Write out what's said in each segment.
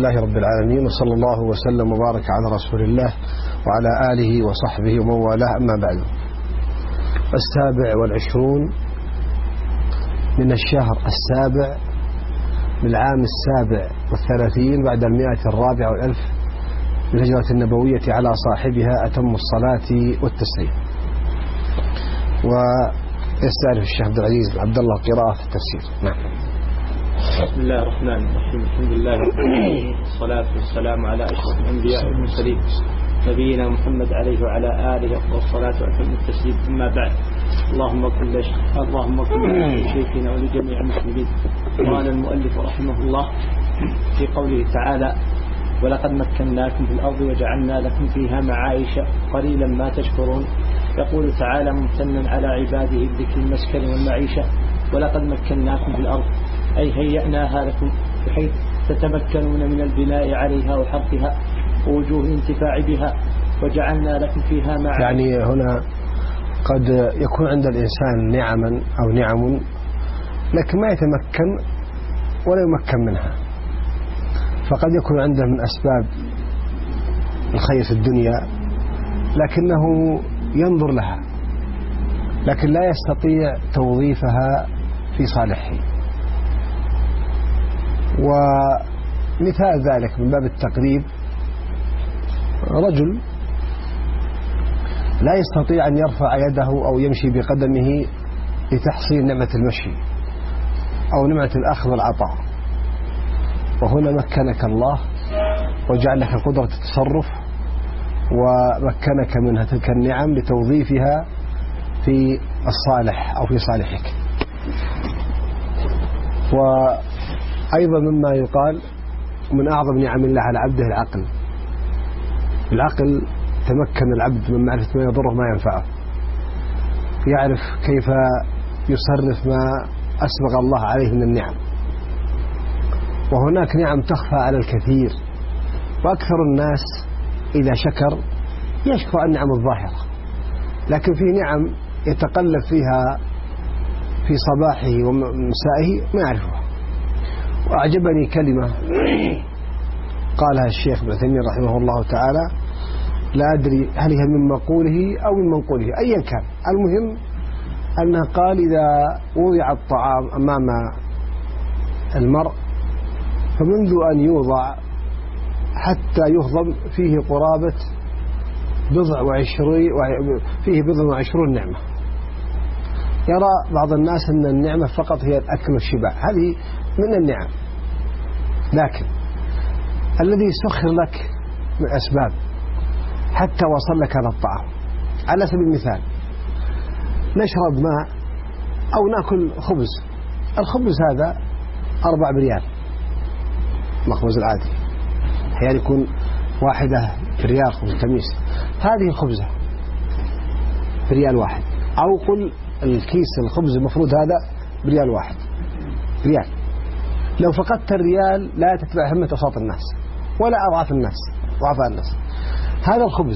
لله رب العالمين، وصلى الله وسلم وبارك على رسول الله وعلى آله وصحبه ومن والاه. أما بعد، 27 من الشهر 7 من العام 37 بعد 104 بالهجرة النبوية على صاحبها أتم الصلاة والتسليم. ويستعرف الشيخ عبد العزيز بن عبد الله القراءة في التفسير. نعم. بسم الله الرحمن الرحيم. الحمد لله رب العالمين، والصلاة والسلام على أشرف الأنبياء والمرسلين نبينا محمد عليه وعلى آله أفضل الصلاة وأتم التسليم. أما بعد، اللهم كن لشيخنا ولجميع المسلمين. قال المؤلف رحمه الله في قوله تعالى: ولقد مكناكم في الأرض وجعلنا لكم فيها معايش قليلا ما تشكرون. يقول تعالى ممتنا على عباده بذكر المسكن والمعيشة: ولقد مكناكم في الأرض، أي هيأناها لكم بحيث تتمكنون من البناء عليها وحرثها ووجوه الانتفاع بها، وجعلنا لكم فيها معايش. يعني هنا قد يكون عند الإنسان نعما أو نعم لكن ما يتمكن ولا يمكن منها، فقد يكون عنده من أسباب الخير في الدنيا لكنه ينظر لها لكن لا يستطيع توظيفها في صالحه. ومثال ذلك من باب التقريب: رجل لا يستطيع أن يرفع يده أو يمشي بقدمه لتحصيل نعمة المشي أو نعمة الأخذ والعطاء، وهنا مكنك الله وجعل لك قدرة التصرف ومكنك منها تلك النعم لتوظيفها في الصالح أو في صالحك. وأيضا مما يقال من أعظم نعم الله على عبده العقل تمكن العبد من معرفة ما يضره ما ينفعه، يعرف كيف يصرف ما أسبغ الله عليه من النعم. وهناك نعم تخفى على الكثير، وأكثر الناس إذا شكر يشكر النعم الظاهرة، لكن في نعم يتقلب فيها في صباحه ومسائه ما يعرفها. وأعجبني كلمة قالها الشيخ ابن تيمية رحمه الله تعالى، لا أدري هل هي من مقوله أو من منقوله، أيا كان، المهم أنه قال: إذا وضع الطعام أمام المرء فمنذ أن يوضع حتى يهضم فيه قرابة فيه 20 نعمة. يرى بعض الناس أن النعمة فقط هي الأكل والشبع، هذه من النعم، لكن الذي سخر لك من أسباب حتى وصل لك هذا الطعام. على سبيل المثال، نشرب ماء أو نأكل خبز، الخبز هذا 4 بريال مخبز العادي، أحيانا يكون واحدة بريال خبز تميس، هذه الخبزة بريال واحد، أو قل الكيس الخبز المفروض هذا بريال واحد، ريال. لو فقدت الريال لا تتبع همة أوساط الناس ولا أضعاف الناس. هذا الخبز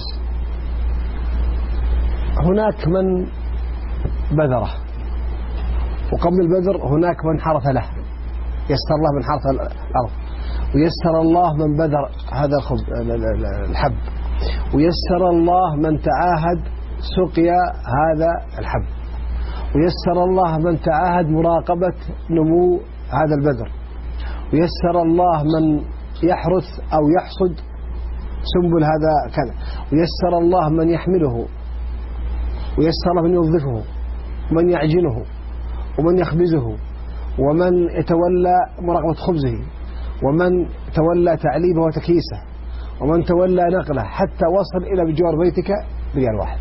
هناك من بذره، وقبل البذر هناك من حرث له، يسر الله من حرث الأرض، ويسر الله من بذر هذا الحب، ويسر الله من تعاهد سقيا هذا الحب، ويسر الله من تعاهد مراقبة نمو هذا البذر، ويسر الله من يحرث أو يحصد سنبل هذا كذا، ويسر الله من يحمله، ويسر الله من يوظفه، ومن يعجنه، ومن يخبزه، ومن يتولى مراقبة خبزه، ومن تولى تعليبه وتكييسه، ومن تولى نقله، حتى وصل إلى بجوار بيتك بريال واحد.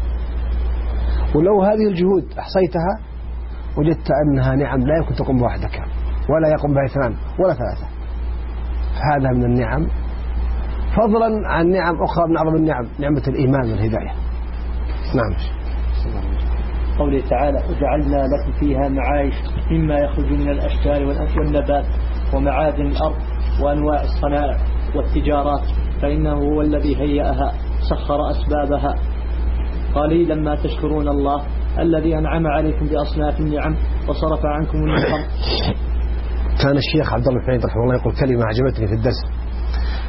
ولو هذه الجهود أحصيتها وجدت أنها نعم لا يمكن تقوم بوحدك ولا يقوم بها 2 ولا 3. هذا من النعم، فضلا عن نعم أخرى من أعظم النعم، نعمة الإيمان والهداية. نعم. قوله تعالى: وجعلنا لكم فيها معايش مما يخرج من الأشجار والنبات ومعادن الأرض وأنواع الصنائع والتجارات، فإنه هو الذي هيأها سخر أسبابها. قليلا ما تشكرون الله الذي أنعم عليكم بأصناف النعم وصرف عنكم النقم. كان الشيخ عبد الله بن حميد رحمه الله يقول كلمة أعجبتني في الدرس،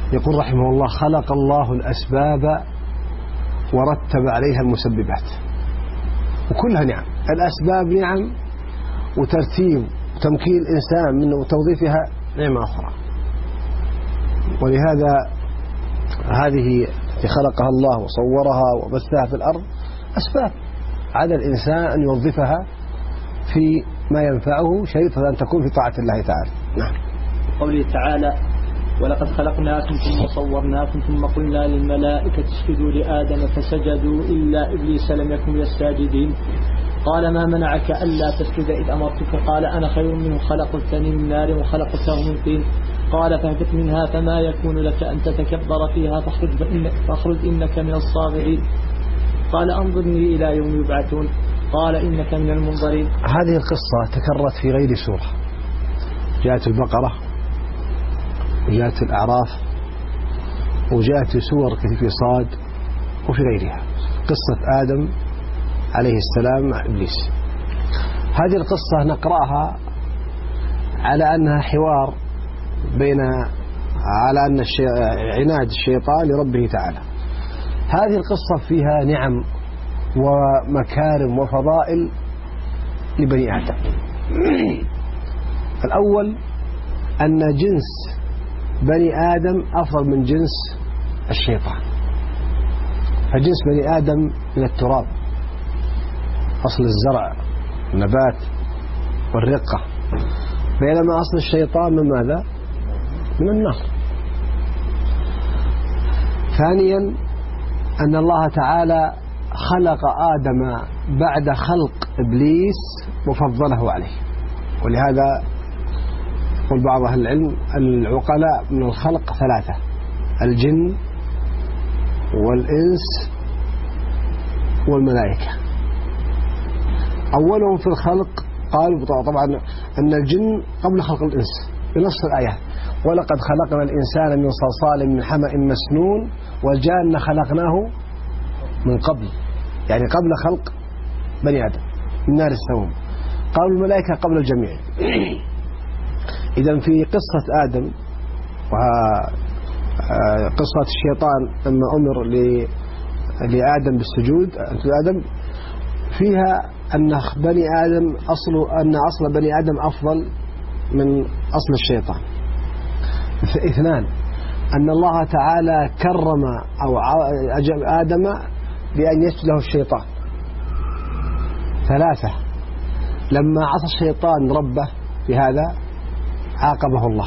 يقول رحمه الله: خلق الله الأسباب ورتب عليها المسببات، وكلها نعم. الأسباب نعم، وترتيب وتمكين الإنسان من وتوظيفها نعمة أخرى. ولهذا هذه خلقها الله وصورها وبثها في الأرض أسباب، على الإنسان أن يوظفها في ما ينفعه شريطة أن تكون في طاعة الله تعالى. نعم. قوله تعالى: ولقد خلقناكم ثم صورناكم ثم قلنا للملائكة اسجدوا لآدم فسجدوا إلا إبليس لم يكن من الساجدين. قال: ما منعك ألا تسجد إذ أمرتك؟ قال: أنا خير منه، خلقتني من نار وخلقته من طين. قال: فاهبط منها فما يكون لك أن تتكبر فيها فاخرج إنك من الصاغرين. قال: أنظرني إلى يوم يبعثون. قال: إنك من المنظرين. هذه القصة تكررت في غير سورة، جاءت البقرة وجاءت الأعراف وجاءت سور في صاد وفي غيرها، قصة آدم عليه السلام مع إبليس. هذه القصة نقرأها على أنها حوار على أن عناد الشيطان لربه تعالى. هذه القصة فيها نعم ومكارم وفضائل لبني آدم. الأول أن جنس بني آدم أفضل من جنس الشيطان. فجنس بني آدم من التراب، أصل الزرع النبات والرقة، بينما أصل الشيطان من ماذا؟ من النار. ثانيا أن الله تعالى خلق آدم بعد خلق إبليس وفضله عليه. ولهذا يقول بعض أهل العلم: العقلاء من الخلق ثلاثة: الجن والإنس والملائكة. أولهم في الخلق قالوا طبعا أن الجن قبل خلق الإنس بنص الآيات: ولقد خلقنا الإنسان من صلصال من حمأ مسنون والجان خلقناه من قبل، يعني قبل خلق بني آدم من نار السموم. قالوا الملائكة قبل الجميع. إذن في قصة آدم وقصة الشيطان لما أمر لآدم بالسجود آدم فيها أن بني آدم أصل بني آدم أفضل من أصل الشيطان. اثنان: أن الله تعالى كرم أو أجاب آدم بأن يسجد له الشيطان. ثلاثة: لما عصى الشيطان ربه في هذا عاقبه الله.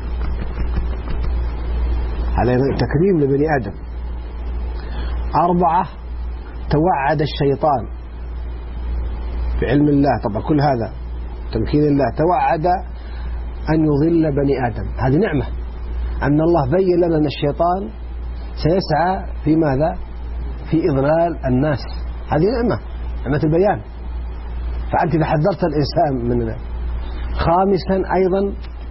هذا تكريم لبني آدم. أربعة: توعد الشيطان بعلم الله، طبعا كل هذا تمكين الله، توعد أن يضل بني آدم. هذه نعمة، أن الله بين لنا أن الشيطان سيسعى في ماذا؟ في إضلال الناس. هذه نعمة البيان. فأنت إذا حذرت الإنسان من ذلك. خامسا أيضا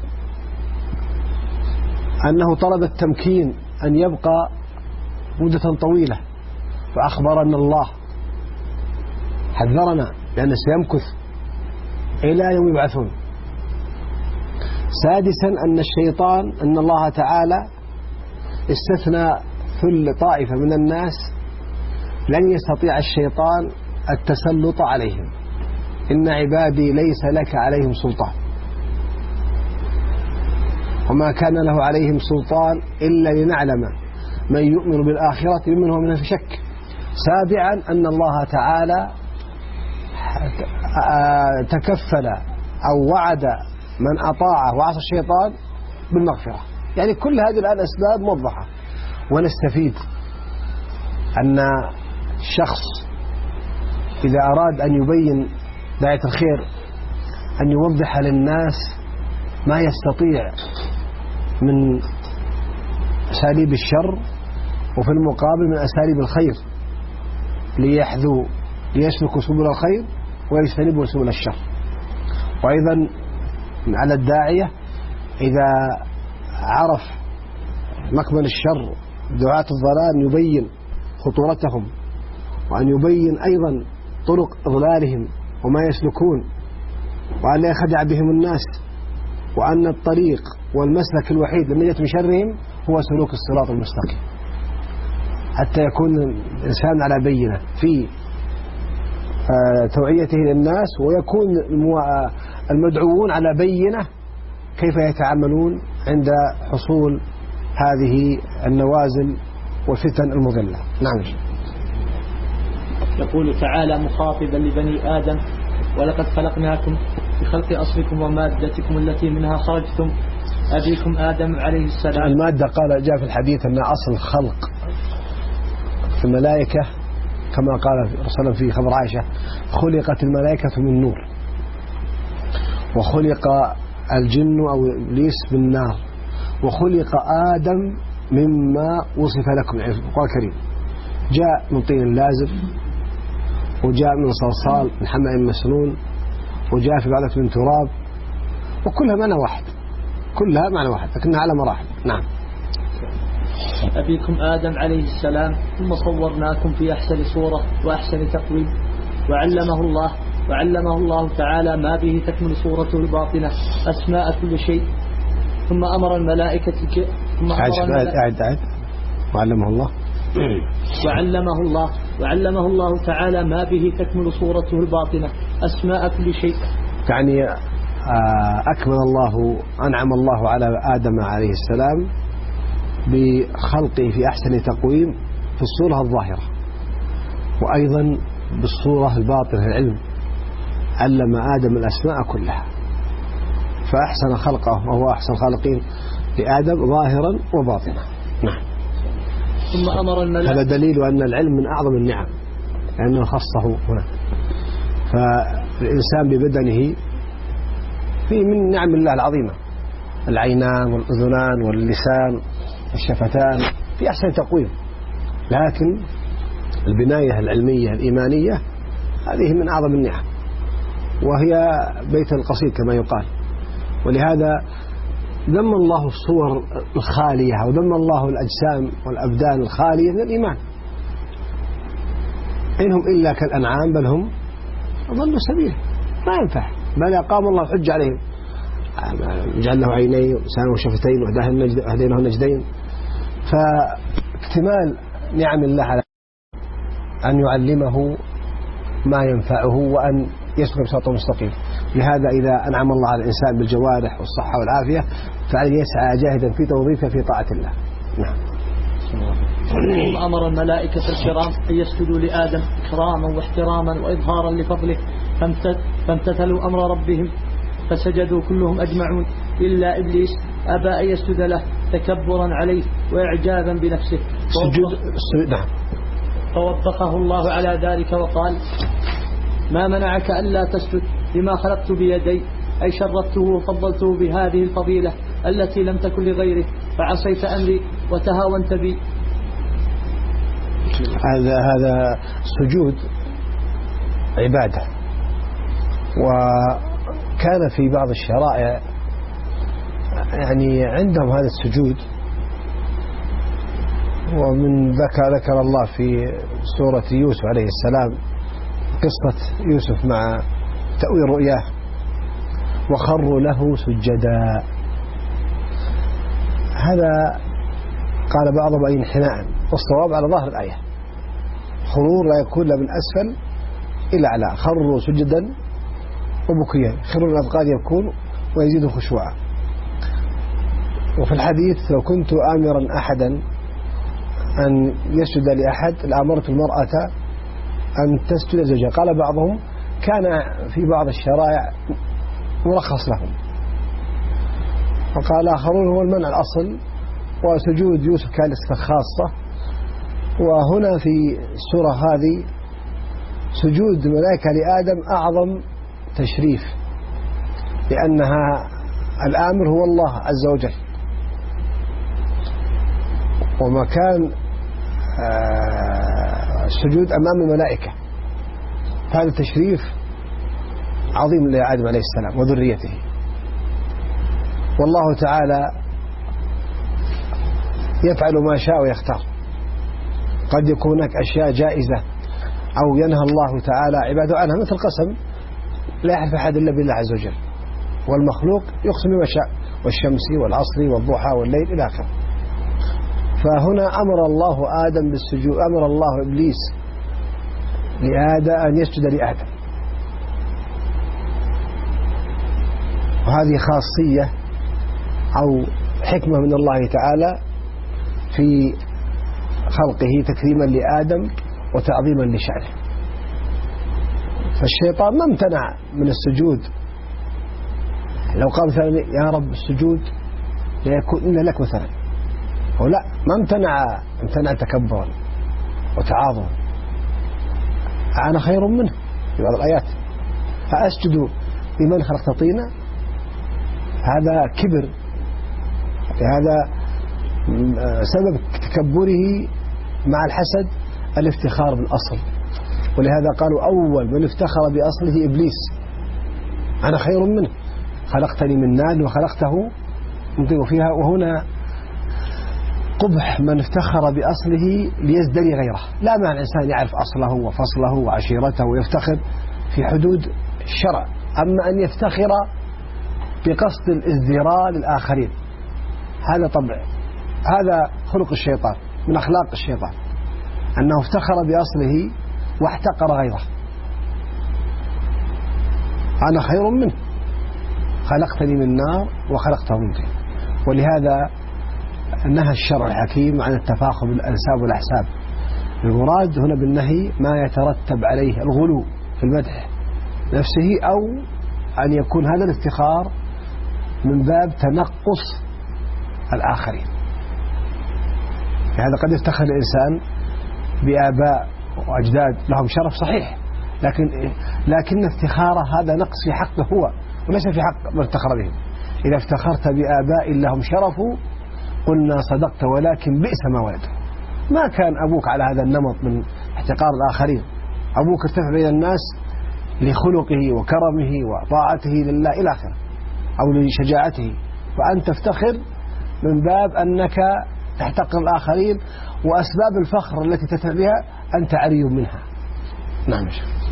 أنه طلب التمكين أن يبقى مدة طويلة، فأخبر أن الله حذرنا لأنه سيمكث إلى يوم يبعثون. سادسا أن الشيطان أن الله تعالى استثنى كل طائفة من الناس لن يستطيع الشيطان التسلط عليهم: إن عبادي ليس لك عليهم سلطان، وما كان له عليهم سلطان إلا لنعلم من يؤمن بالآخرة ممن هو منها في شك. سابعا أن الله تعالى تكفل أو وعد من أطاعه وعصى الشيطان بالمغفرة. يعني كل هذه الآن أسباب موضحة. ونستفيد أن الشخص إذا أراد أن يبين داعية الخير أن يوضح للناس ما يستطيع من أساليب الشر، وفي المقابل من أساليب الخير، ليسلكوا سبل الخير ويجتنبوا سبل الشر. وأيضا على الداعية إذا عرف مكمن الشر دعاة الضلال يبين خطورتهم، وأن يبين أيضا طرق إضلالهم وما يسلكون، وأن لا يخدع بهم الناس، وأن الطريق والمسلك الوحيد للنجاة من شرهم هو سلوك الصراط المستقيم، حتى يكون الإنسان على بينة في توعيته للناس، ويكون المدعوون على بينة كيف يتعاملون عند حصول هذه النوازل والفتن المضلة. نعم. يقول تعالى مخاطبا لبني آدم: ولقد خلقناكم بخلق أصلكم ومادتكم التي منها خرجتم، أبيكم آدم عليه السلام. المادة قال جاء في الحديث أن أصل الخلق في الملائكة كما قال صلى الله عليه وسلم في خبر عائشة: خلقت الملائكة من نور، وخلق الجن أو إبليس بالنار، وخلق آدم مما وصف لكم يعني القرآن الكريم. جاء من طين لازب، وجاء من صلصال من حمأ مسنون، وجاء في بعضة من تراب، وكلها معنى واحد، كلها معنى واحد لكنها على مراحل. نعم. أبيكم آدم عليه السلام، ثم صورناكم في أحسن صورة وأحسن تقويم، وعلمه الله تعالى ما به تكمل صورته الباطنة أسماء كل شيء، ثم أمر الملائكة وعلمه الله تعالى ما به تكمل صورته الباطنة أسماء كل شيء. يعني أنعم الله على آدم عليه السلام بخلقه في أحسن تقويم في الصورة الظاهرة، وأيضا بالصورة الباطنة العلم. علم آدم الأسماء كلها، فأحسن خلقه وهو أحسن خالقين لآدم ظاهرا وباطنا. نعم. ثم أمر الملائكة. هذا دليل أن العلم من أعظم النعم لأنه خصه هنا. فالإنسان ببدنه فيه من نعم الله العظيمة: العينان والأذنان واللسان والشفتان في أحسن تقويم، لكن البناية العلمية الإيمانية هذه من أعظم النعم، وهي بيت القصيد كما يقال. ولهذا ذم الله الصور الخالية، وذم الله الأجسام والأبدان الخالية من الإيمان. إنهم إلا كالأنعام بل هم ضلوا سبيلا، ما ينفع. بل أقام الله الحج عليهم، جعل له عينين ولسان وشفتين وهديناه النجدين. فاكتمال نعم الله على أن يعلمه ما ينفعه وأن يسلك بصراط مستقيم. لهذا إذا أنعم الله على الإنسان بالجوارح والصحة والعافية فعليه يسعى جاهدا في توظيفه في طاعة الله. نعم. ثم أمر الملائكة الكرام أن يسجدوا لآدم إكراما واحتراما وإظهارا لفضله، فامتثلوا أمر ربهم فسجدوا كلهم أجمعون إلا إبليس أبى أن يسجد له تكبرا عليه وإعجابا بنفسه. نعم. فوبخه الله على ذلك وقال: ما منعك ألا تسجد لما خلقت بيدي، أي شرفته وفضلته بهذه الفضيلة التي لم تكن لغيره، فعصيت أمري وتهاونت بي. هذا سجود عبادة، وكان في بعض الشرائع يعني عندهم هذا السجود. ومن ذكر الله في سورة يوسف عليه السلام قصة يوسف مع تأويل رؤياه: وخروا له سجدا. هذا قال بعضهم أي انحناء، والصواب على ظاهر الآية خرور لا يكون لا من أسفل إلى أعلى، خروا سجدا وبكيا، خروا الأذقان يبكون ويزيدوا خشوعا. وفي الحديث: لو كنت آمرا أحدا أن يسجد لأحد لأمرت المرأة أن تسجد زوجها. قال بعضهم: كان في بعض الشرائع مرخص لهم. وقال آخرون: هو المنع الأصل، وسجود يوسف كان خاصة. وهنا في السورة هذه سجود الملائكة لآدم أعظم تشريف، لأنها الآمر هو الله عز وجل، ومكان السجود أمام الملائكة، هذا تشريف عظيم لآدم عليه السلام وذريته. والله تعالى يفعل ما شاء ويختار، قد يكون هناك أشياء جائزة أو ينهى الله تعالى عباده عنها، مثل قسم لا يحلف أحد إلا بالله عز وجل، والمخلوق يقسم بما شاء، والشمس والعصر والضحى والليل إلى آخره. فهنا أمر الله آدم بالسجود، أمر الله إبليس لآدم أن يسجد لآدم، وهذه خاصية أو حكمة من الله تعالى في خلقه تكريما لآدم وتعظيما لشأنه. فالشيطان ما امتنع من السجود، لو قال مثلا يا رب السجود ليكون لك مثلا، هو لا، ما امتنع تكبرا وتعاظما، أنا خير منه في بعض الآيات، فأسجد لمن خلقت طينا، هذا كبر، هذا سبب تكبره مع الحسد الافتخار بالأصل. ولهذا قالوا أول من افتخر بأصله إبليس، أنا خير منه، خلقتني من نار وخلقته من طين. وفيها وهنا قبح من افتخر بأصله ليزدري غيره. لا معنى الإنسان يعرف أصله وفصله وعشيرته ويفتخر في حدود الشرع، أما أن يفتخر بقصد الازدراء للآخرين، هذا طبع، هذا خلق الشيطان، من أخلاق الشيطان أنه افتخر بأصله واحتقر غيره. أنا خير منه، خلقتني من نار وخلقته من طين. ولهذا نهى الشرع الحكيم عن التفاخر بالأنساب والأحساب. المراد هنا بالنهي ما يترتب عليه الغلو في المدح نفسه، أو أن يكون هذا الافتخار من باب تنقص الآخرين. هذا قد يفتخر الإنسان بآباء وأجداد لهم شرف صحيح، لكن افتخاره هذا نقص في حقه هو وليس في حق من افتخر بهم. إذا افتخرت بآباء لهم شرف قلنا صدقت، ولكن بئس ما ولده. ما كان أبوك على هذا النمط من احتقار الآخرين، أبوك ارتفع بين الناس لخلقه وكرمه وطاعته لله إلى آخره، أو لشجاعته، وأنت تفتخر من باب أنك تحتقر الآخرين، وأسباب الفخر التي تتبع بها أنت عري منها. نعم.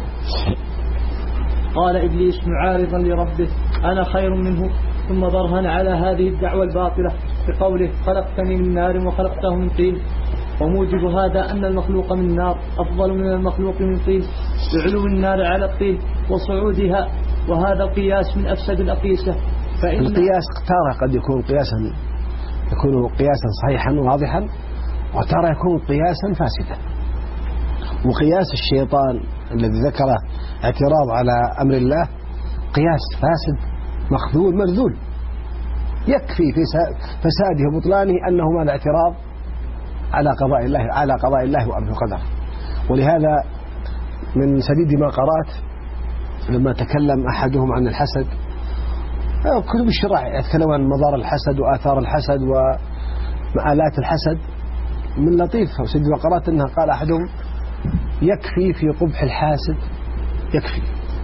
قال إبليس معارضا لربه أنا خير منه، ثم برهن على هذه الدعوة الباطلة بقوله خلقتني من نار وخلقته من طين. وموجب هذا أن المخلوق من نار أفضل من المخلوق من طين بعلو النار على الطين وصعودها، وهذا القياس من أفسد الأقيسة. القياس تارة قد يكون قياسا صحيحا واضحا، وتارة يكون قياسا فاسدا. وقياس الشيطان الذي ذكره اعتراض على أمر الله قياس فاسد مخذول مرذول، يكفي في فساده وبطلانه أنه ما الاعتراض على قضاء الله وأمره وقدره. ولهذا من سديد ما قرأت لما تكلم أحدهم عن الحسد، كتب الشرع يتكلم عن مضار الحسد وآثار الحسد ومآلات الحسد، من لطيف سديد ما قرأت أنها قال أحدهم يكفي في قبح الحاسد، يكفي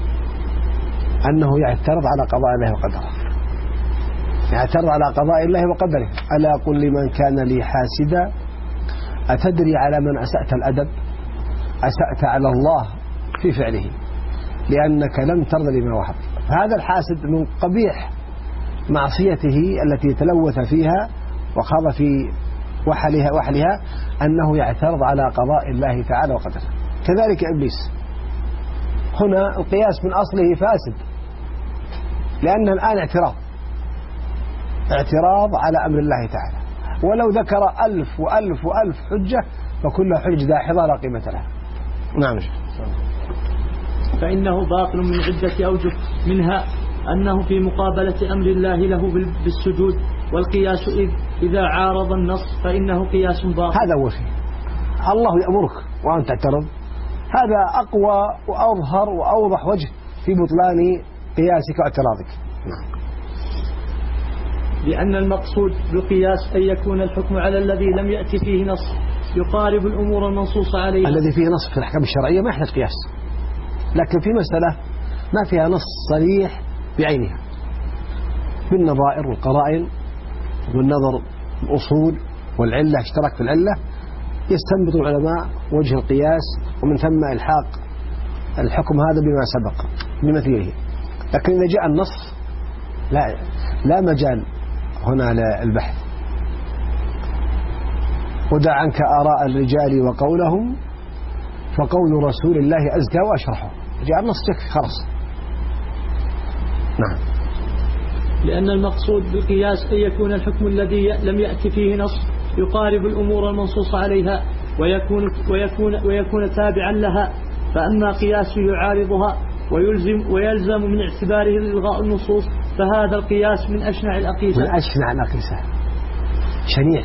أنه يعترض على قضاء الله وقدره، يعترض على قضاء الله وقدره. ألا قل لمن كان لي حاسدا أتدري على من أسأت الأدب؟ أسأت على الله في فعله لأنك لم ترضى لما وهب. هذا الحاسد من قبيح معصيته التي تلوث فيها وخاض في وحلها أنه يعترض على قضاء الله تعالى وقدره. كذلك إبليس، هنا القياس من أصله فاسد، لأن الآن اعتراض على أمر الله تعالى، ولو ذكر 1000 وألف وألف حجة فكلها حجة داحضة لا قيمة لها. نعم. فإنه باطل من عدة أوجه، منها أنه في مقابلة أمر الله له بالسجود، والقياس إذا عارض النص فإنه قياس باطل. هذا هو فيه الله يأمرك وأنت تعترض، هذا أقوى وأظهر وأوضح وجه في بطلان قياسك واعتراضك. لأن المقصود بالقياس أن يكون الحكم على الذي لم يأتي فيه نص يقارب الأمور المنصوص عليها. الذي فيه نص في الأحكام الشرعية ما يحتاج قياس، لكن في مسألة ما فيها نص صريح بعينها، بالنظائر والقرائن والنظر الأصول والعلة، اشترك في العلة، يستنبط العلماء وجه القياس، ومن ثم إلحاق الحكم هذا بما سبق بمثيله. لكن إذا جاء النص لا مجال هنا للبحث. ودع عنك آراء الرجال وقولهم فقول رسول الله أزكى وأشرحه. جاء النص يكفي خلاص. نعم. لأن المقصود بالقياس أن يكون الحكم الذي لم يأتي فيه نص يقارب الأمور المنصوص عليها ويكون تابعا لها، فأما قياس يعارضها ويلزم من اعتباره إلغاء النصوص فهذا القياس من أشنع الأقيسة. من أشنع الأقيسة، شنيع،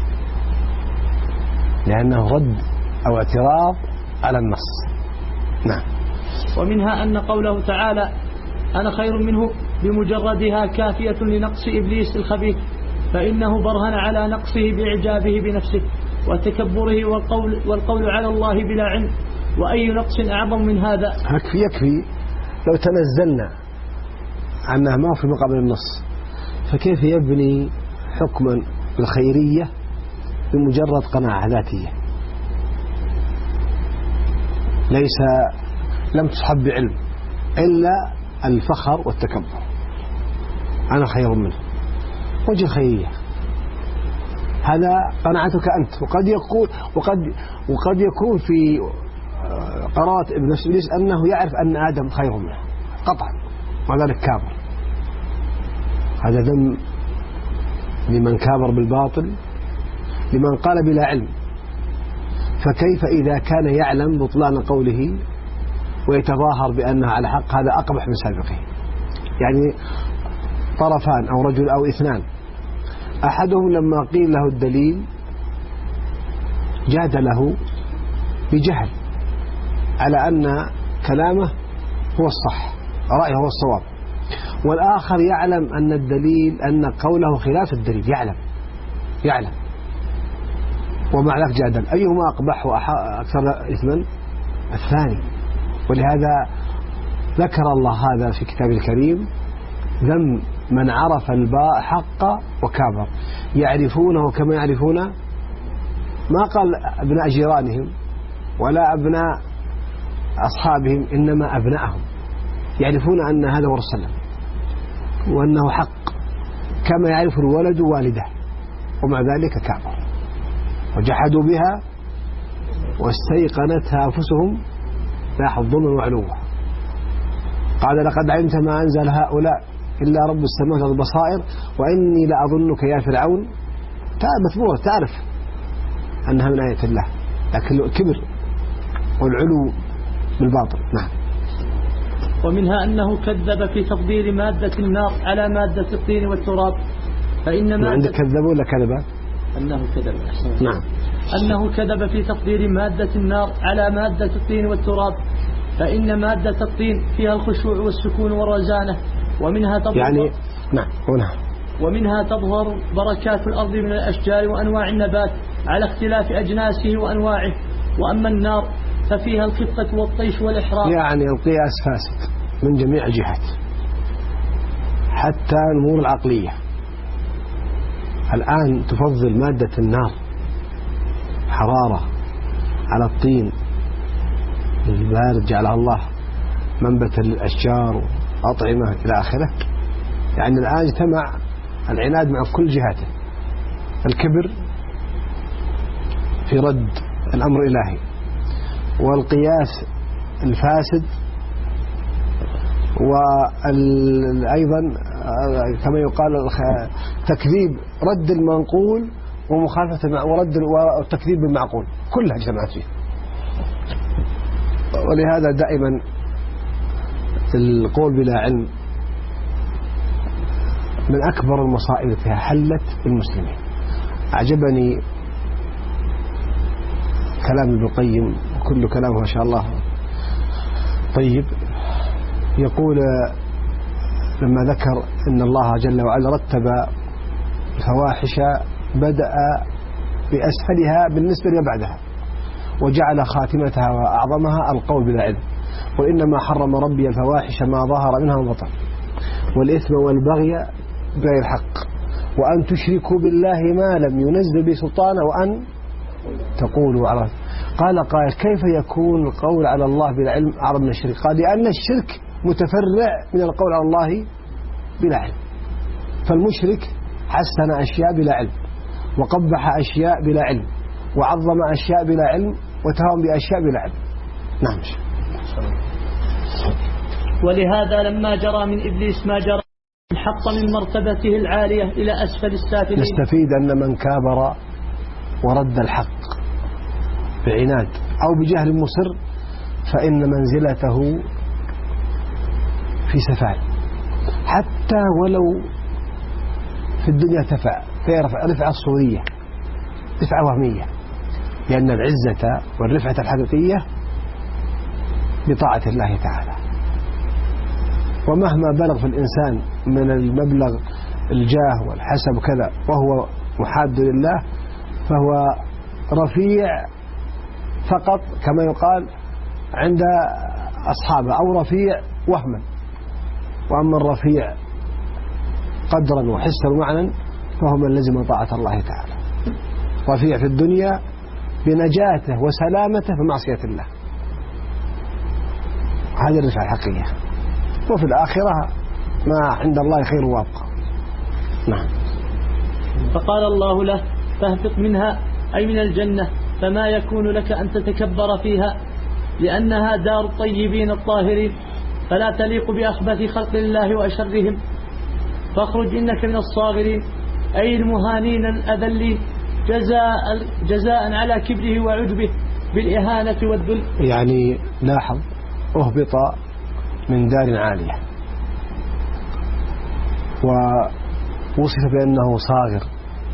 لأنه رد أو اعتراض على النص. نعم. ومنها أن قوله تعالى أنا خير منه بمجردها كافية لنقص إبليس الخبيث، فإنه برهن على نقصه بإعجابه بنفسه وتكبره والقول على الله بلا علم، وأي نقص أعظم من هذا. يكفي لو تنزلنا عنها ما في مقابل النص، فكيف يبني حكما بالخيرية بمجرد قناعة ذاتية لم تصحب بعلم إلا الفخر والتكبر، أنا خير منه، وجه خيرية، هذا قناعتك أنت. وقد يكون في قرارة ابن نفس إبليس أنه يعرف أن آدم خير منه قطعا، وذلك كابر. هذا ذم لمن كابر بالباطل، لمن قال بلا علم. فكيف إذا كان يعلم بطلان قوله ويتظاهر بأنها على حق؟ هذا أقبح من سابقه. يعني طرفان أو رجل أو اثنان، أحدهم لما قيل له الدليل جادله بجهل على أن كلامه هو الصح، رأيه هو الصواب، والآخر يعلم أن الدليل أن قوله خلاف الدليل، يعلم ومع ذلك جادل. أيهما أقبح وأكثر إثما؟ الثاني. ولهذا ذكر الله هذا في كتابه الكريم ذم من عرف الحق وكابر، يعرفونه كما يعرفون، ما قال أبناء جيرانهم ولا أبناء أصحابهم، إنما أبنائهم، يعرفون أن هذا هو رسول الله وأنه حق كما يعرف الولد والده، ومع ذلك كابر وجحدوا بها واستيقنتها أنفسهم لاحظ ظلما وعلوا. قال لقد علمت ما أنزل هؤلاء إلا رب السماوات والبصائر وإني لأظنك يا فرعون. مثبوت، تعرف أنها من آية الله، لكن الكبر والعلو بالباطل. نعم. ومنها أنه كذب في تفضيل مادة النار على مادة الطين والتراب، فإن مادة عندك كذب ولا كذب؟ أنه كذب. نعم. أنه كذب في تفضيل مادة النار على مادة الطين والتراب، فإن مادة الطين فيها الخشوع والسكون والرزانة، ومنها تظهر يعني نعم ومنها تظهر بركات الأرض من الأشجار وأنواع النبات على اختلاف أجناسه وأنواعه. وأما النار ففيها الخفة والطيش والإحراق. يعني القياس فاسد من جميع الجهات، حتى الأمور العقلية. الآن تفضل مادة النار حرارة على الطين البارد جعلها الله منبتا للأشجار وأطعمة إلى آخره. يعني الآن اجتمع العناد مع كل جهاته، الكبر في رد الأمر الإلهي، والقياس الفاسد، وأيضا كما يقال تكذيب رد المنقول ومخالفة ورد والتكذيب بالمعقول، كلها اجتمعت فيه. ولهذا دائما القول بلا علم من أكبر المصائب التي حلت المسلمين. أعجبني كلام ابن القيم، كل كلامه ما شاء الله طيب. يقول لما ذكر أن الله جل وعلا رتب الفواحش بدأ بأسفلها بالنسبة لما بعدها، وجعل خاتمتها وأعظمها القول بلا علم. وإنما حرم ربي الفواحش ما ظهر منها وبطن والإثم والبغي بغير الحق وأن تشركوا بالله ما لم ينزل به سلطانا وأن تقولوا على. قال قائل كيف يكون القول على الله بلا علم أعظم من الشرك؟ قال لأن الشرك متفرع من القول على الله بلا علم. فالمشرك حسن أشياء بلا علم، وقبح أشياء بلا علم، وعظم أشياء بلا علم وتهاون بأشياء بلا علم. نعم. ولهذا لما جرى من إبليس ما جرى انحط من مرتبته العالية إلى أسفل السافلين. نستفيد أن من كابر ورد الحق بعناد أو بجهل مصر فإن منزلته في سفال، حتى ولو في الدنيا تفع فيرفع رفعة صورية، رفعة وهمية، لأن العزة والرفعة الحقيقية بطاعة الله تعالى. ومهما بلغ في الإنسان من المبلغ الجاه والحسب وكذا وهو محاد لله فهو رفيع فقط كما يقال عند أصحابه، أو رفيع وهما. وأما الرفيع قدرا وحسا ومعنى فهو من لزم طاعة الله تعالى، رفيع في الدنيا بنجاته وسلامته في معصية الله، هذه الرفعة الحقيقية. وفي الآخرة ما عند الله خير وابقى. نعم. فقال الله له فاهبط منها أي من الجنة، فما يكون لك أن تتكبر فيها لأنها دار الطيبين الطاهرين فلا تليق بأخبث خلق الله وأشرهم، فاخرج إنك من الصاغرين أي المهانين الأذلين جزاء على كبره وعجبه بالإهانة والذل. يعني لاحظ أهبط من دار عالية ووصف بأنه صاغر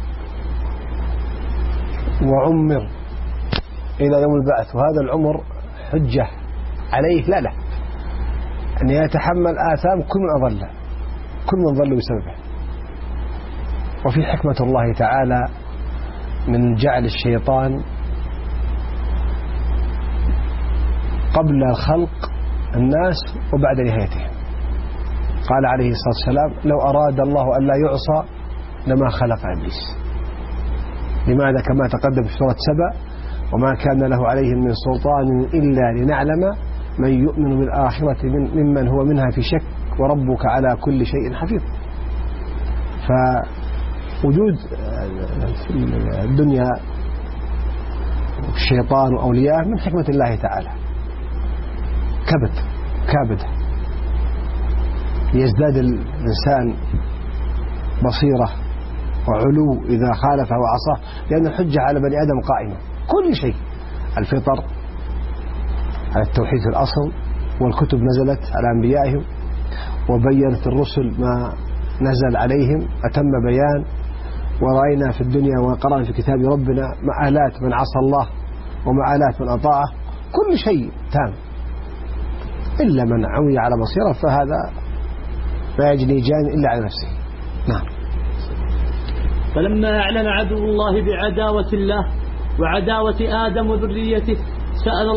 وعمر إلى يوم البعث، وهذا العمر حجة عليه لا أن يتحمل آثام كل من أضل، كل من ضل بسببه. وفي حكمة الله تعالى من جعل الشيطان قبل الخلق الناس وبعد نهايتهم. قال عليه الصلاة والسلام لو أراد الله أن لا يعصى لما خلق إبليس. لماذا؟ كما تقدم في سورة سبأ وما كان له عليهم من سلطان إلا لنعلم من يؤمن بالآخرة ممن هو منها في شك وربك على كل شيء حفيظ. فوجود في الدنيا الشيطان وأولياء من حكمة الله تعالى، كابد ليزداد الإنسان بصيرة وعلو إذا خالف وعصاه، لأن الحجة على بني آدم قائمة كل شيء. الفطر على التوحيد في الأصل، والكتب نزلت على أنبيائهم وبينت الرسل ما نزل عليهم أتم بيان. ورأينا في الدنيا وقرأنا في كتاب ربنا مآلات من عصى الله ومآلات من أطاعه، كل شيء تام إلا من عوي على بصيرة فهذا لا يجني جان إلا على نفسه. نعم. فلما أعلن عدو الله بعداوة الله وعداوة آدم وذريته سأل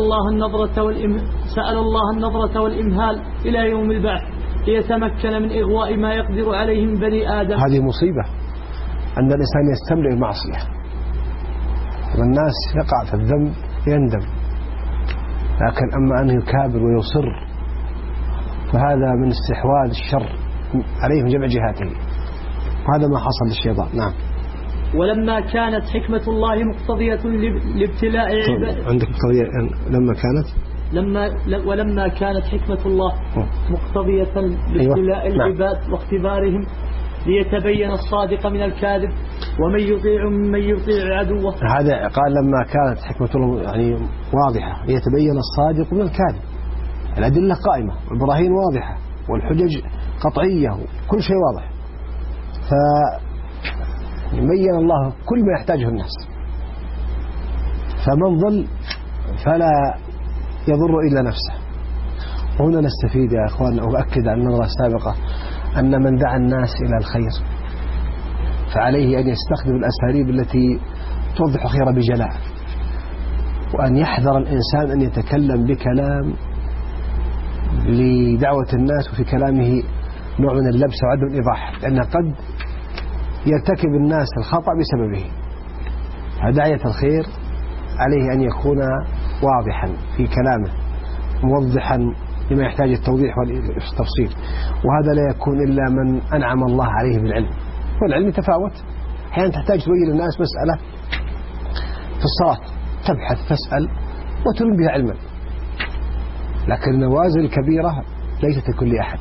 الله النظرة والإمهال إلى يوم البعث ليتمكن من إغواء ما يقدر عليه من بني آدم. هذه مصيبة أن الإنسان يستمر المعصية، والناس يقع في الذنب يندم، لكن أما أنه يكابر ويصر فهذا من استحواذ الشر عليه من جميع جهاته، وهذا ما حصل للشيطان. نعم. ولما كانت حكمة الله مقتضية لابتلاء عباده. عندك قضية ولما كانت حكمة الله مقتضية لابتلاء العباد واختبارهم ليتبين الصادق من الكاذب ومن يطيع ممن يطيع عدوه. هذا قال لما كانت حكمة الله يعني واضحة ليتبين الصادق من الكاذب. الأدلة قائمة والبراهين واضحة والحجج قطعية وكل شيء واضح، فبين الله كل ما يحتاجه الناس، فمن ضل فلا يضر إلا نفسه. وهنا نستفيد يا أخوان، وأؤكد عن النظرة السابقة أن من دعا الناس إلى الخير فعليه أن يستخدم الأساليب التي توضح الخير بجلاء، وأن يحذر الإنسان أن يتكلم بكلام لدعوة الناس وفي كلامه نوع من اللبس وعدم الإيضاح، لأن قد يرتكب الناس الخطأ بسببه. فداعية الخير عليه أن يكون واضحا في كلامه موضحا لما يحتاج التوضيح والتفصيل، وهذا لا يكون إلا من أنعم الله عليه بالعلم، والعلم تفاوت. أحيانا تحتاج تبين للناس مسألة في الصلاة تبحث تسأل وتلم بها علما، لكن النوازل الكبيرة ليست لكل أحد.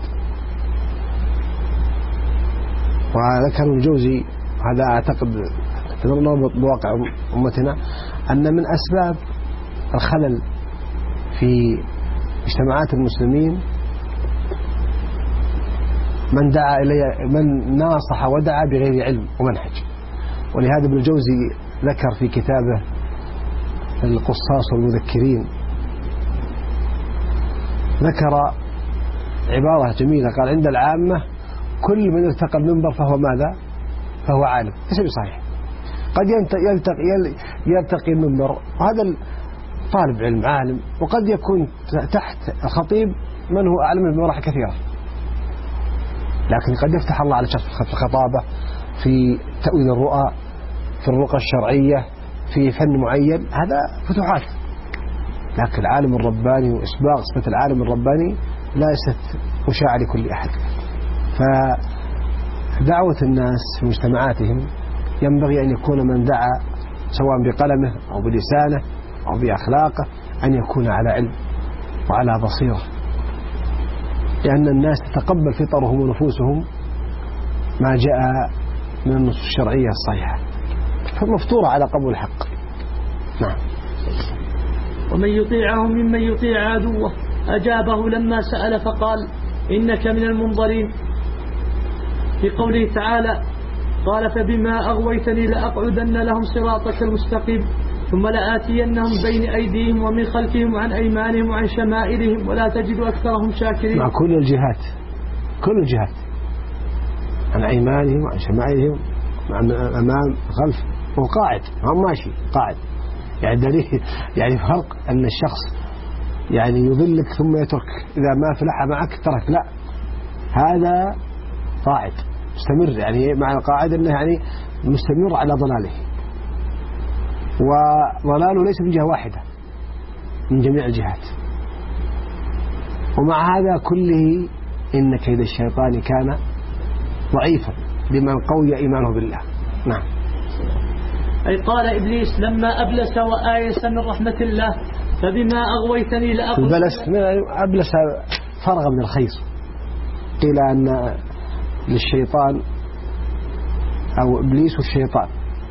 وذكر الجوزي هذا أعتقد تنربط بواقع أمتنا أن من أسباب الخلل في مجتمعات المسلمين من ناصح ودعا بغير علم ومنهج. ولهذا ابن الجوزي ذكر في كتابه القصاص والمذكرين ذكر عبارة جميلة، قال: عند العامة كل من ارتقى المنبر فهو ماذا؟ فهو عالم. ليس بصحيح. قد يرتقي المنبر وهذا طالب علم عالم، وقد يكون تحت الخطيب من هو أعلم منه بمراحل كثيرة، لكن قد يفتح الله على شخص في الخطابة، في تأويل الرؤى، في الرقى الشرعية، في فن معين، هذا فتوحات. لكن العالم الرباني وإسباغ صفة العالم الرباني ليست مشاعة لكل أحد. فدعوة الناس في مجتمعاتهم ينبغي أن يكون من دعا سواء بقلمه أو بلسانه أو بأخلاقه أن يكون على علم وعلى بصيرة، لأن الناس تتقبل فطرهم ونفوسهم ما جاء من النصوص الشرعية الصحيحة، فمفطورة على قبول الحق. نعم. ومن يطيعه ممن يطيع عدوه أجابه لما سأل فقال: إنك من المنظرين. في قوله تعالى: قال: فبما أغويتني لأقعدن لهم صراطك المستقيم ثم لآتينهم بين أيديهم ومن خلفهم وعن أيمانهم وعن شمائلهم ولا تجد أكثرهم شاكرين. مع كل الجهات، كل الجهات، عن أيمانهم وعن شمائلهم وعن أمام خلف، وقاعد هم ماشي قاعد. يعني دليل، يعني فرق أن الشخص يعني يضلك ثم يترك، إذا ما فلح معك ترك، لا، هذا قاعد مستمر. يعني مع القاعد أنه يعني مستمر على ضلاله، وضلاله ليس من جهة واحدة، من جميع الجهات. ومع هذا كله إن كيد الشيطان كان ضعيفا لمن قوي إيمانه بالله. نعم. أي قال إبليس لما أبلس وآيس من رحمة الله: فبما أغويتني لأقول. البلس أبلس فرغ من الخير. قيل أن للشيطان أو إبليس والشيطان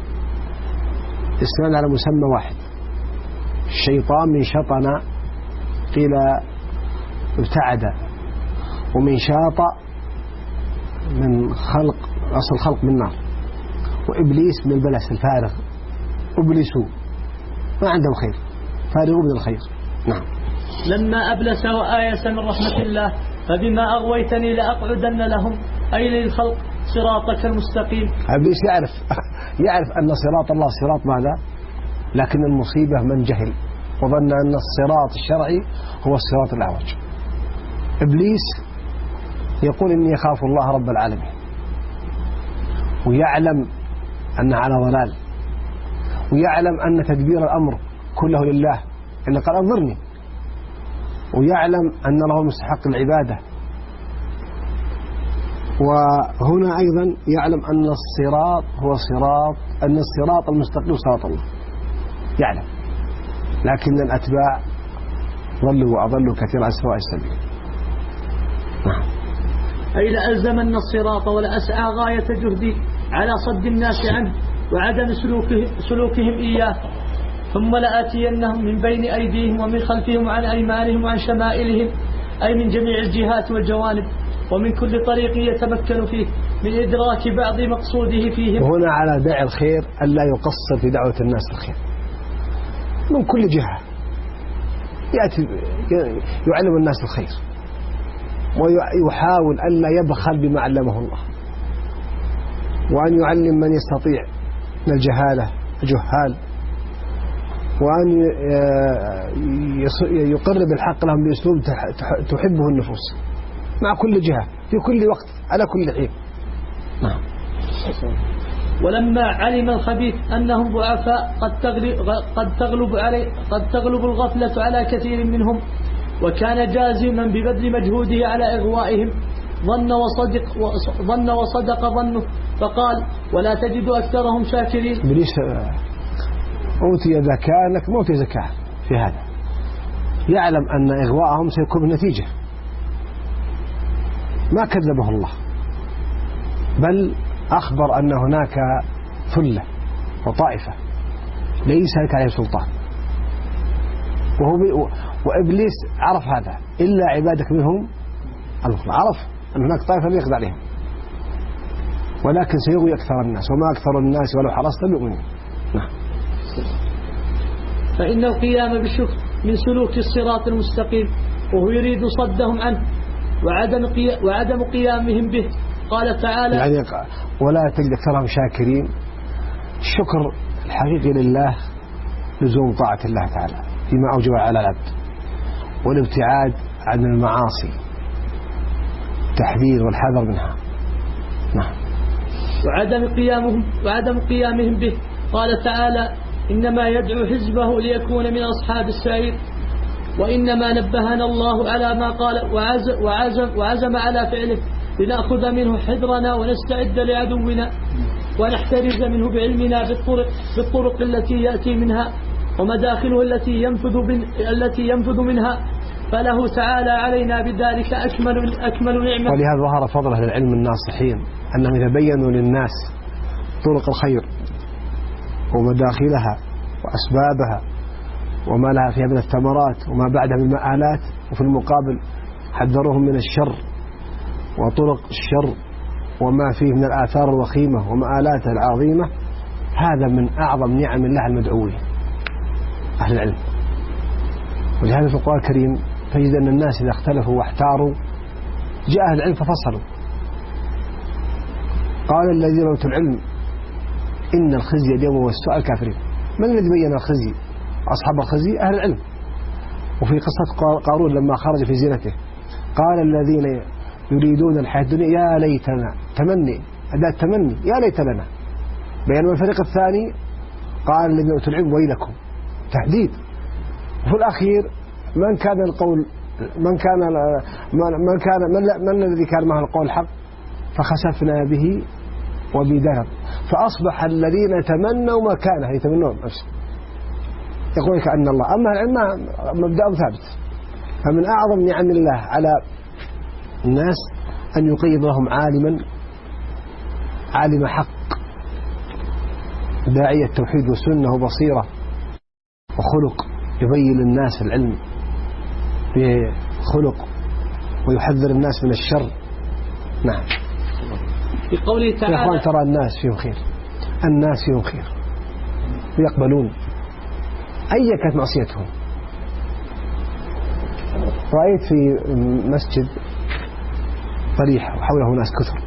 اسمان على مسمى واحد. الشيطان من شطن قيل ابتعد، ومن شاط من خلق، أصل الخلق من نار، وإبليس من البلس الفارغ، أبلسوا ما عندهم خير، فارغوا من الخير. نعم. لما أبلس وآيس من رحمة الله فبما أغويتني لأقعدن لهم أي للخلق صراطك المستقيم. إبليس يعرف أن صراط الله صراط ماذا؟ لكن المصيبة من جهل وظن أن الصراط الشرعي هو الصراط الأعوج. إبليس يقول إني يخاف الله رب العالمين، ويعلم أنه على ضلال، ويعلم أن تدبير الأمر كله لله إلا قال أنظرني، ويعلم أن له مستحق العبادة، وهنا أيضا يعلم أن الصراط هو أن الصراط المستقيم صراط الله، يعلم، لكن الأتباع ضلوا وأضلوا كثيرا عن سواء السبيل. نعم. أي لألزمن الصراط ولأسعى غاية جهدي على صد الناس عنه وعدم سلوكهم إياه، ثم لآتينهم من بين أيديهم ومن خلفهم وعن أيمانهم وعن شمائلهم، أي من جميع الجهات والجوانب ومن كل طريق يتمكن فيه من إدراك بعض مقصوده فيهم. وهنا على داعي الخير ألا يقصر في دعوة الناس الخير من كل جهة، يأتي يعلم الناس الخير ويحاول ألا يبخل بما علمه الله، وأن يعلم من يستطيع من الجهالة الجهال، وأن يقرب الحق لهم بأسلوب تحبه النفوس مع كل جهة في كل وقت على كل حين. نعم. ولما علم الخبيث أنهم ضعفاء قد تغلب الغفلة على كثير منهم، وكان جازما ببذل مجهوده على إغوائهم، ظن وصدق ظنه، فقال: ولا تجد أكثرهم شاكرين. إبليس أوتي ذكاء لك ما أوتي زكاة في هذا، يعلم أن إغواءهم سيكون بالنتيجة، ما كذبه الله، بل أخبر أن هناك ثلة وطائفة ليس لك عليه سلطان، وإبليس عرف هذا إلا عبادك منهم المخلصين، عرف أن هناك طائفة لا يخضع عليهم، ولكن سيغوي أكثر الناس، وما أكثر الناس ولو حرصت بيؤمنون. نعم. فإن القيام بالشكر من سلوك الصراط المستقيم، وهو يريد صدهم عنه وعدم قيامهم به. قال تعالى يعني ولا تجد أكثرهم شاكرين. الشكر الحقيقي لله لزوم طاعة الله تعالى فيما أوجب على العبد، والابتعاد عن المعاصي، التحذير والحذر منها. نعم. وعدم قيامهم به. قال تعالى إنما يدعو حزبه ليكون من أصحاب السعير. وإنما نبهنا الله على ما قال وعزم على فعله لنأخذ منه حذرنا ونستعد لعدونا ونحترز منه بعلمنا بالطرق التي يأتي منها ومداخله التي ينفذ منها، فله تعالى علينا بذلك أكمل نعمة. ولهذا ظهر فضل أهل العلم الناصحين أنهم إذا بينوا للناس طرق الخير ومداخلها وأسبابها وما لها فيها من الثمرات وما بعدها من المآلات، وفي المقابل حذروهم من الشر وطرق الشر وما فيه من الآثار الوخيمة ومآلاتها العظيمة، هذا من أعظم نعم الله المدعوين أهل العلم. ولهذا في القرآن الكريم تجد أن الناس إذا اختلفوا واحتاروا جاء أهل العلم ففصلوا. قال الذين أوتوا العلم إن الخزي اليوم والسوء الكافرين. من الذي بين الخزي؟ أصحاب الخزي أهل العلم. وفي قصة قارون لما خرج في زينته قال الذين يريدون الحياة الدنيا يا ليتنا، تمني، أداة تمني، يا ليت لنا. بينما الفريق الثاني قال الذين أوتوا العلم ويلكم، تهديد. وفي الأخير من الذي كان معه القول الحق فخسفنا به وبدار، فأصبح الذين تمنوا مكانه يتمنون نفسه، يقول كأن الله. أما العلم مبدأ ثابت. فمن أعظم نعم الله على الناس أن يقيض لهم عالم حق داعية التوحيد والسنة وبصيرة وخلق، يبين للناس العلم بخلق ويحذر الناس من الشر. نعم. في قوله تعالى يا أخوان ترى الناس فيهم خير، الناس فيهم خير ويقبلون أي كانت معصيتهم. رأيت في مسجد ضريح وحوله ناس كثر،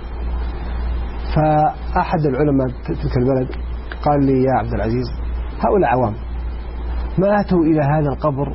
فأحد العلماء تلك البلد قال لي يا عبد العزيز هؤلاء عوام ما أتوا إلى هذا القبر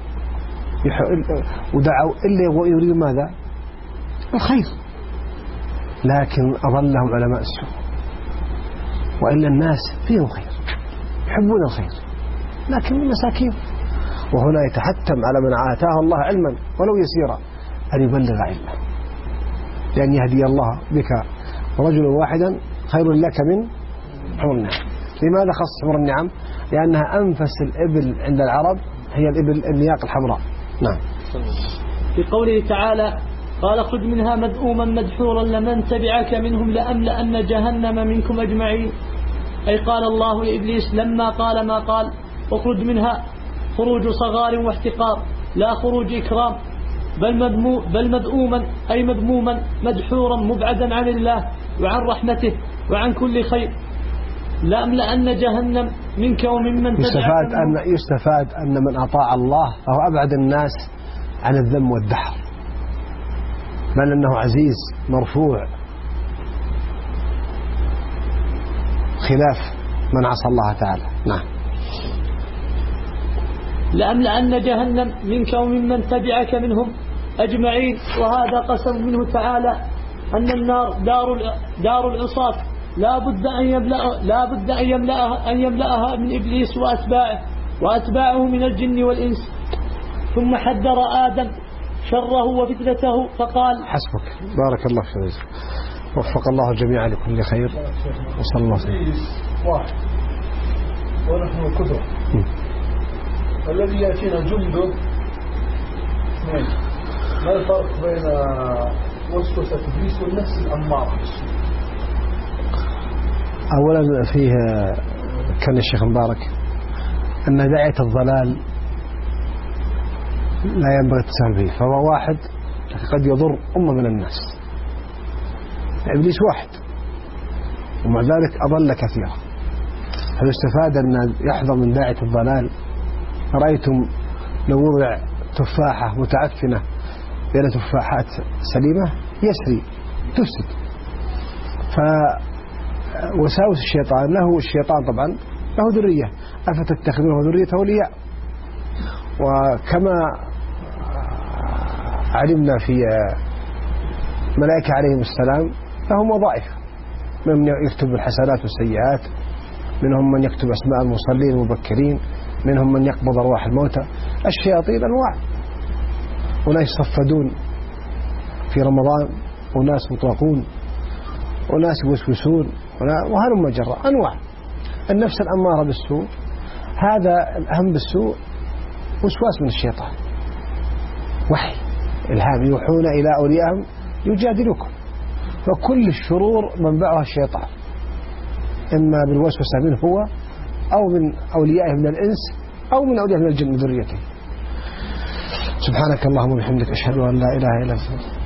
ودعوا إلا يريدوا ماذا؟ الخير، لكن أضلهم علماء السوء. وإلا الناس فيهم خير يحبون الخير لكن مساكين. وهنا يتحتم على من آتاه الله علما ولو يسيرا أن يبلغ علمه، لأن يهدي الله بك رجل واحدا خير لك من حمر النعم. لماذا خص حمر النعم؟ لأنها أنفس الإبل عند العرب هي الإبل النياق الحمراء. نعم. في قوله تعالى قال خذ منها مذءوما مدحورا لمن تبعك منهم لأملأن جهنم منكم أجمعين. أي قال الله لإبليس لما قال ما قال وخذ منها خروج صغار واحتقار لا خروج إكرام، بل مذءوما أي مذموما مدحورا مبعدا عن الله وعن رحمته وعن كل خير. لأملأن جهنم منك وممن تبعك. يستفاد أن من أطاع الله فهو أبعد الناس عن الذم والدحر، بل أنه عزيز مرفوع خلاف من عصى الله تعالى. نعم. لأملأن جهنم منك وممن تبعك منهم أجمعين. وهذا قسم منه تعالى أن النار دار العصاة لا بد أن يملأها من إبليس وأتباعه من الجن والإنس. ثم حذر آدم شره وفتنته فقال حسبك. بارك الله فيك، وفق الله الجميع لكل خير، وصلى الله عليه وسلم. ونحن كثر، الذي يأتينا جند اثنين. ما الفرق بين وسوسة إبليس والنفس الأمارة؟ أولا فيه كان الشيخ مبارك أن داعية الضلال لا ينبغي التساهل به، فهو واحد قد يضر أمة من الناس. إبليس واحد ومع ذلك أضل كثيرا، هل استفاد أن يحذر من داعية الضلال؟ رأيتم لو وضع تفاحة متعفنة بين تفاحات سليمة يسري تفسد. فوساوس الشيطان له، الشيطان طبعا له ذرية، أفتتخذونه ذريته أولياء. وكما علمنا في ملائكة عليهم السلام لهم وظائف، منهم يكتب الحسنات والسيئات، منهم من يكتب أسماء المصلين المبكرين، منهم من يقبض أرواح الموتى. الشياطين أنواع، وناس يصفدون في رمضان، وناس مطلقون، وناس يوسوسون، وهلم جرى أنواع. النفس الأمارة بالسوء هذا الأهم بالسوء وسواس من الشيطان، وحي إلهام، يوحون إلى أوليائهم يجادلكم. فكل الشرور منبعها الشيطان، إما بالوسوسة منه هو أو من أوليائه من الإنس أو من أوليائه من الجن ذريته. سبحانك اللهم وبحمدك أشهد أن لا إله إلا أنت.